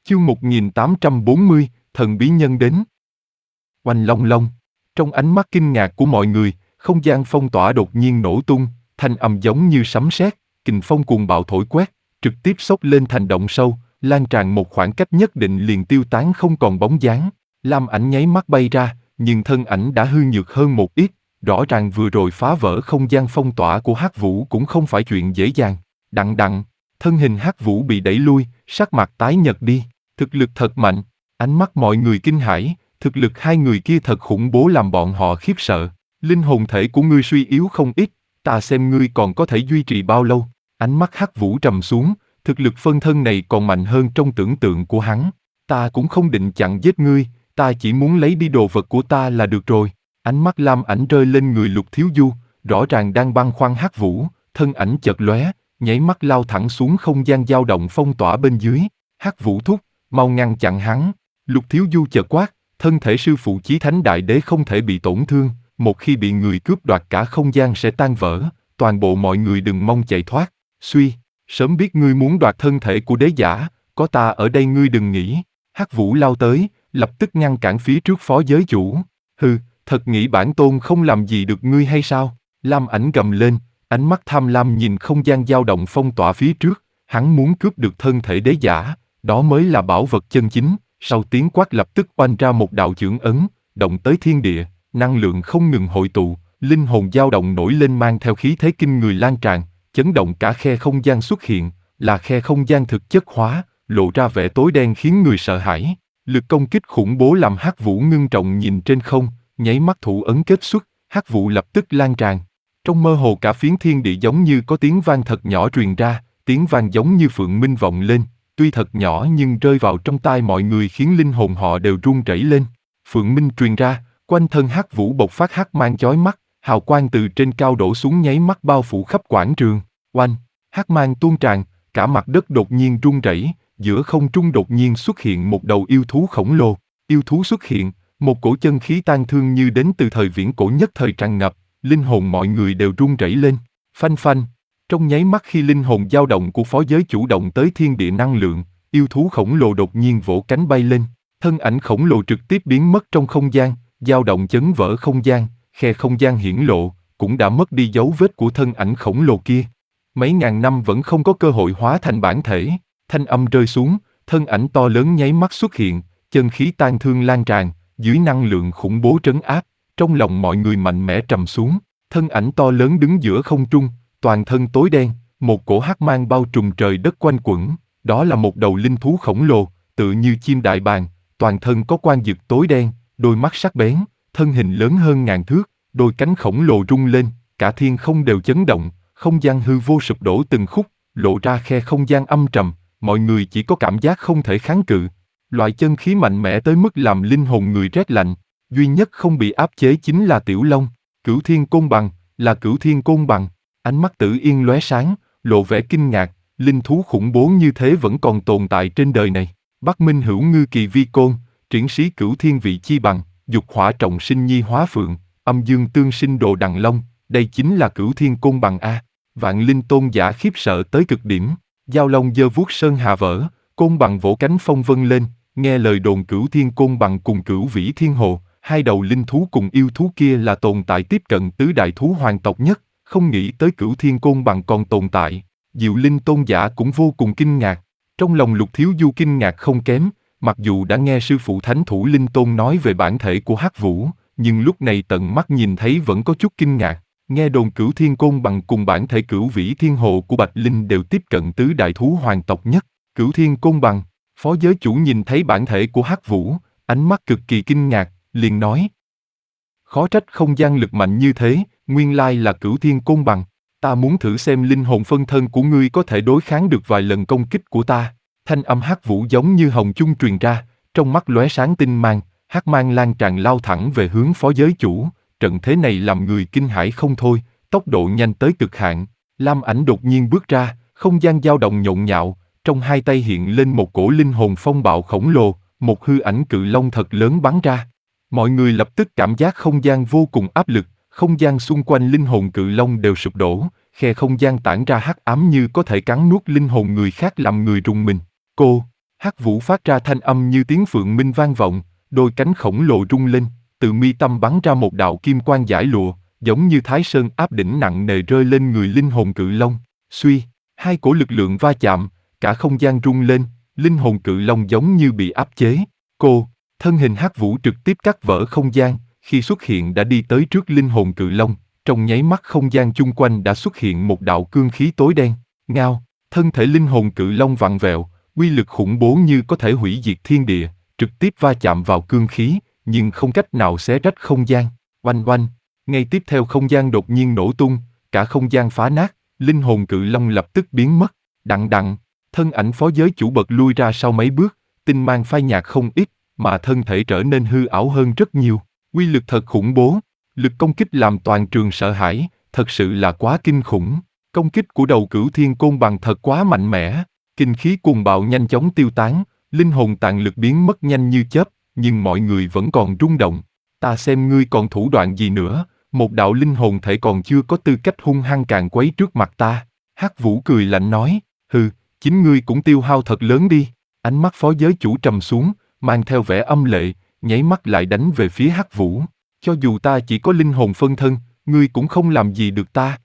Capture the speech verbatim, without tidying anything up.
Chương một nghìn tám trăm bốn mươi, thần bí nhân đến. Oanh long long, trong ánh mắt kinh ngạc của mọi người, không gian phong tỏa đột nhiên nổ tung, thanh âm giống như sấm sét, kình phong cuồng bạo thổi quét, trực tiếp xốc lên thành động sâu, lan tràn một khoảng cách nhất định liền tiêu tán không còn bóng dáng. Lam Ảnh nháy mắt bay ra, nhưng thân ảnh đã hư nhược hơn một ít, rõ ràng vừa rồi phá vỡ không gian phong tỏa của Hắc Vũ cũng không phải chuyện dễ dàng. Đặng đặng, thân hình Hắc Vũ bị đẩy lui, sắc mặt tái nhợt đi. Thực lực thật mạnh, ánh mắt mọi người kinh hãi, thực lực hai người kia thật khủng bố làm bọn họ khiếp sợ. Linh hồn thể của ngươi suy yếu không ít, ta xem ngươi còn có thể duy trì bao lâu. Ánh mắt Hắc Vũ trầm xuống, thực lực phân thân này còn mạnh hơn trong tưởng tượng của hắn. Ta cũng không định chặn giết ngươi, ta chỉ muốn lấy đi đồ vật của ta là được rồi. Ánh mắt Lam Ảnh rơi lên người Lục Thiếu Du, rõ ràng đang băn khoăn Hắc Vũ, thân ảnh chợt lóe, nháy mắt lao thẳng xuống không gian dao động phong tỏa bên dưới. Hắc Vũ thúc, mau ngăn chặn hắn. Lục Thiếu Du chợt quát, thân thể sư phụ Chí Thánh Đại Đế không thể bị tổn thương, một khi bị người cướp đoạt cả không gian sẽ tan vỡ, toàn bộ mọi người đừng mong chạy thoát. Suy, sớm biết ngươi muốn đoạt thân thể của đế giả, có ta ở đây ngươi đừng nghĩ. Hắc Vũ lao tới, lập tức ngăn cản phía trước phó giới chủ. Hừ, thật nghĩ bản tôn không làm gì được ngươi hay sao? Lam Ảnh gầm lên, ánh mắt tham lam nhìn không gian dao động phong tỏa phía trước, hắn muốn cướp được thân thể đế giả, đó mới là bảo vật chân chính. Sau tiếng quát lập tức oanh ra một đạo chưởng ấn, động tới thiên địa, năng lượng không ngừng hội tụ, linh hồn dao động nổi lên mang theo khí thế kinh người lan tràn, chấn động cả khe không gian xuất hiện, là khe không gian thực chất hóa, lộ ra vẻ tối đen khiến người sợ hãi. Lực công kích khủng bố làm Hắc Vũ ngưng trọng nhìn trên không, nháy mắt thủ ấn kết xuất, Hắc Vũ lập tức lan tràn. Trong mơ hồ cả phiến thiên địa giống như có tiếng vang thật nhỏ truyền ra, tiếng vang giống như phượng minh vọng lên, tuy thật nhỏ nhưng rơi vào trong tai mọi người khiến linh hồn họ đều run rẩy lên. Phượng minh truyền ra, quanh thân Hắc Vũ bộc phát hắc mang chói mắt, hào quang từ trên cao đổ xuống nháy mắt bao phủ khắp quảng trường. Oanh, hắc mang tuôn tràn, cả mặt đất đột nhiên rung rẩy, giữa không trung đột nhiên xuất hiện một đầu yêu thú khổng lồ. Yêu thú xuất hiện, một cổ chân khí tan thương như đến từ thời viễn cổ nhất thời tràn ngập, linh hồn mọi người đều run rẩy lên. Phanh phanh, trong nháy mắt khi linh hồn dao động của phó giới chủ động tới thiên địa năng lượng, yêu thú khổng lồ đột nhiên vỗ cánh bay lên, thân ảnh khổng lồ trực tiếp biến mất trong không gian, dao động chấn vỡ không gian, khe không gian hiển lộ, cũng đã mất đi dấu vết của thân ảnh khổng lồ kia. Mấy ngàn năm vẫn không có cơ hội hóa thành bản thể, thanh âm rơi xuống, thân ảnh to lớn nháy mắt xuất hiện, chân khí tan thương lan tràn, dưới năng lượng khủng bố trấn áp, trong lòng mọi người mạnh mẽ trầm xuống, thân ảnh to lớn đứng giữa không trung, toàn thân tối đen, một cổ hắc mang bao trùm trời đất quanh quẩn, đó là một đầu linh thú khổng lồ, tựa như chim đại bàng, toàn thân có quang dực tối đen, đôi mắt sắc bén, thân hình lớn hơn ngàn thước, đôi cánh khổng lồ rung lên, cả thiên không đều chấn động, không gian hư vô sụp đổ từng khúc, lộ ra khe không gian âm trầm, mọi người chỉ có cảm giác không thể kháng cự. Loại chân khí mạnh mẽ tới mức làm linh hồn người rét lạnh, duy nhất không bị áp chế chính là Tiểu Long. Cửu Thiên Côn Bằng, là Cửu Thiên Côn Bằng. Ánh mắt Tử Yên lóe sáng, lộ vẻ kinh ngạc, linh thú khủng bố như thế vẫn còn tồn tại trên đời này. Bắc Minh Hữu Ngư Kỳ Vi Côn, triển sĩ Cửu Thiên Vị Chi Bằng, dục hỏa trọng sinh nhi hóa phượng, âm dương tương sinh đồ đằng long, đây chính là Cửu Thiên Côn Bằng a. Vạn Linh Tôn giả khiếp sợ tới cực điểm, Giao Long giơ vuốt sơn hà vỡ, Côn Bằng vỗ cánh phong vân lên, nghe lời đồn Cửu Thiên Côn Bằng cùng Cửu Vĩ Thiên Hồ, hai đầu linh thú cùng yêu thú kia là tồn tại tiếp cận tứ đại thú hoàng tộc nhất, không nghĩ tới Cửu Thiên Côn Bằng còn tồn tại. Diệu Linh Tôn giả cũng vô cùng kinh ngạc, trong lòng Lục Thiếu Du kinh ngạc không kém, mặc dù đã nghe sư phụ Thánh Thủ Linh Tôn nói về bản thể của Hắc Vũ, nhưng lúc này tận mắt nhìn thấy vẫn có chút kinh ngạc. Nghe đồn Cửu Thiên Côn Bằng cùng bản thể Cửu Vĩ Thiên Hồ của Bạch Linh đều tiếp cận tứ đại thú hoàng tộc nhất. Cửu Thiên Côn Bằng, phó giới chủ nhìn thấy bản thể của Hắc Vũ, ánh mắt cực kỳ kinh ngạc, liền nói: khó trách không gian lực mạnh như thế, nguyên lai là Cửu Thiên Côn Bằng. Ta muốn thử xem linh hồn phân thân của ngươi có thể đối kháng được vài lần công kích của ta. Thanh âm Hắc Vũ giống như hồng chung truyền ra, trong mắt lóe sáng tinh mang, hắc mang lan tràn lao thẳng về hướng phó giới chủ. Trận thế này làm người kinh hãi không thôi, tốc độ nhanh tới cực hạn. Lam Ảnh đột nhiên bước ra, không gian dao động nhộn nhạo, trong hai tay hiện lên một cổ linh hồn phong bạo khổng lồ, một hư ảnh cự long thật lớn bắn ra. Mọi người lập tức cảm giác không gian vô cùng áp lực, không gian xung quanh linh hồn cự long đều sụp đổ, khe không gian tản ra hắc ám như có thể cắn nuốt linh hồn người khác làm người rùng mình. Cô, Hắc Vũ phát ra thanh âm như tiếng phượng minh vang vọng, đôi cánh khổng lồ rung lên, từ mi tâm bắn ra một đạo kim quang giải lụa, giống như Thái Sơn áp đỉnh nặng nề rơi lên người linh hồn cự long. Suy, hai cổ lực lượng va chạm, cả không gian rung lên, linh hồn cự long giống như bị áp chế. Cô, thân hình Hắc Vũ trực tiếp cắt vỡ không gian, khi xuất hiện đã đi tới trước linh hồn cự long, trong nháy mắt không gian chung quanh đã xuất hiện một đạo cương khí tối đen. Ngao, thân thể linh hồn cự long vặn vẹo, uy lực khủng bố như có thể hủy diệt thiên địa, trực tiếp va chạm vào cương khí, nhưng không cách nào xé rách không gian. Oanh oanh, ngay tiếp theo không gian đột nhiên nổ tung, cả không gian phá nát, linh hồn cự long lập tức biến mất. Đặng đặng, thân ảnh phó giới chủ bật lui ra sau mấy bước, tinh mang phai nhạt không ít, mà thân thể trở nên hư ảo hơn rất nhiều. Uy lực thật khủng bố, lực công kích làm toàn trường sợ hãi, thật sự là quá kinh khủng. Công kích của đầu cửu thiên côn bằng thật quá mạnh mẽ, kinh khí cuồng bạo nhanh chóng tiêu tán, linh hồn tàn lực biến mất nhanh như chớp, nhưng mọi người vẫn còn rung động. Ta xem ngươi còn thủ đoạn gì nữa, một đạo linh hồn thể còn chưa có tư cách hung hăng càn quấy trước mặt ta. Hắc Vũ cười lạnh nói, hừ, chính ngươi cũng tiêu hao thật lớn đi. Ánh mắt phó giới chủ trầm xuống, mang theo vẻ âm lệ, nháy mắt lại đánh về phía Hắc Vũ. Cho dù ta chỉ có linh hồn phân thân, ngươi cũng không làm gì được ta.